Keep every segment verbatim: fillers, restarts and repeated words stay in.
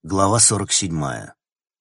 Глава сорок седьмая.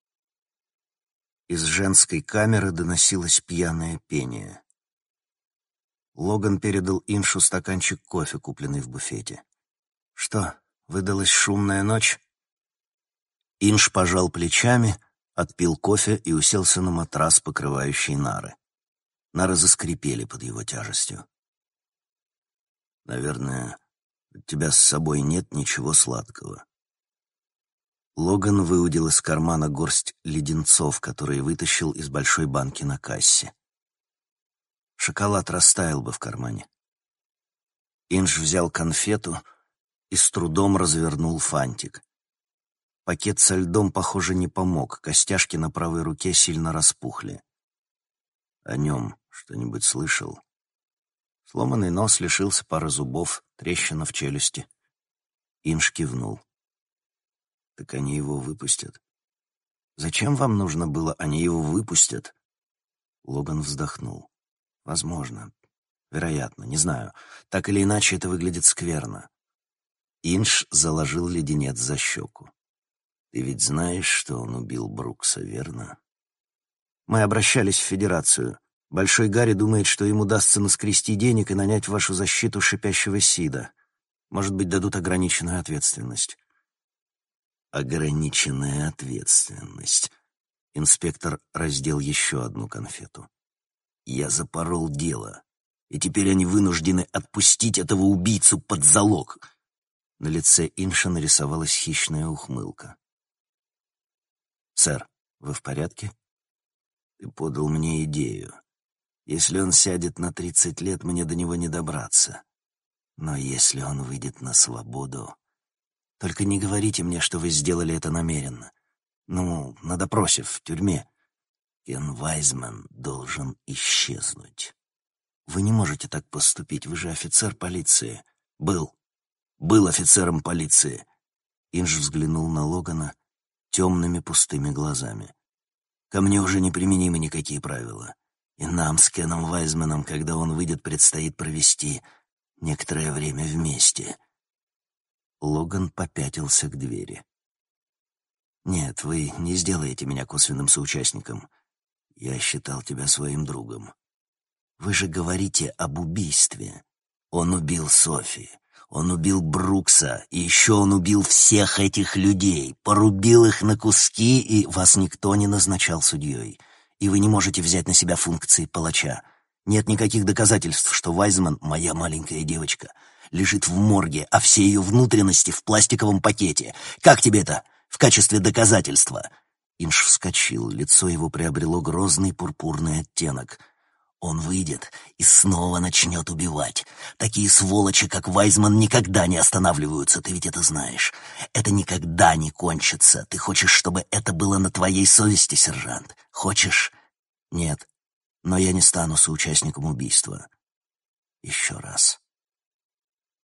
Из женской камеры доносилось пьяное пение. Логан передал Иншу стаканчик кофе, купленный в буфете. «Что, выдалась шумная ночь?» Инш пожал плечами, отпил кофе и уселся на матрас, покрывающий нары. Нары заскрипели под его тяжестью. «Наверное, у тебя с собой нет ничего сладкого». Логан выудил из кармана горсть леденцов, которые вытащил из большой банки на кассе. Шоколад растаял бы в кармане. Инж взял конфету и с трудом развернул фантик. Пакет со льдом, похоже, не помог, костяшки на правой руке сильно распухли. «О нем что-нибудь слышал?» Сломанный нос, лишился пары зубов, трещина в челюсти. Инж кивнул. «Так они его выпустят». «Зачем вам нужно было, они его выпустят?» Логан вздохнул. «Возможно. Вероятно. Не знаю. Так или иначе, это выглядит скверно». Инш заложил леденец за щеку. «Ты ведь знаешь, что он убил Брукса, верно?» «Мы обращались в Федерацию. Большой Гарри думает, что им удастся наскрести денег и нанять в вашу защиту шипящего Сида. Может быть, дадут ограниченную ответственность». «Ограниченная ответственность». Инспектор раздел еще одну конфету. «Я запорол дело, и теперь они вынуждены отпустить этого убийцу под залог». На лице Инша нарисовалась хищная ухмылка. «Сэр, вы в порядке?» «Ты подал мне идею. Если он сядет на тридцать лет, мне до него не добраться. Но если он выйдет на свободу... Только не говорите мне, что вы сделали это намеренно. Ну, на допросе, в тюрьме. Кен Вайзман должен исчезнуть. Вы не можете так поступить, вы же офицер полиции. Был. Был офицером полиции». Инж взглянул на Логана темными пустыми глазами. «Ко мне уже неприменимы никакие правила. И нам с Кеном Вайзманом, когда он выйдет, предстоит провести некоторое время вместе». Логан попятился к двери. «Нет, вы не сделаете меня косвенным соучастником. Я считал тебя своим другом. Вы же говорите об убийстве. Он убил Софи, он убил Брукса, и еще он убил всех этих людей, порубил их на куски, и вас никто не назначал судьей. И вы не можете взять на себя функции палача. Нет никаких доказательств, что Вайзман, моя маленькая девочка, лежит в морге, а все ее внутренности в пластиковом пакете. Как тебе это в качестве доказательства?» Инш вскочил, лицо его приобрело грозный пурпурный оттенок. «Он выйдет и снова начнет убивать. Такие сволочи, как Вайзман, никогда не останавливаются, ты ведь это знаешь. Это никогда не кончится. Ты хочешь, чтобы это было на твоей совести, сержант? Хочешь?» «Нет, но я не стану соучастником убийства. Еще раз.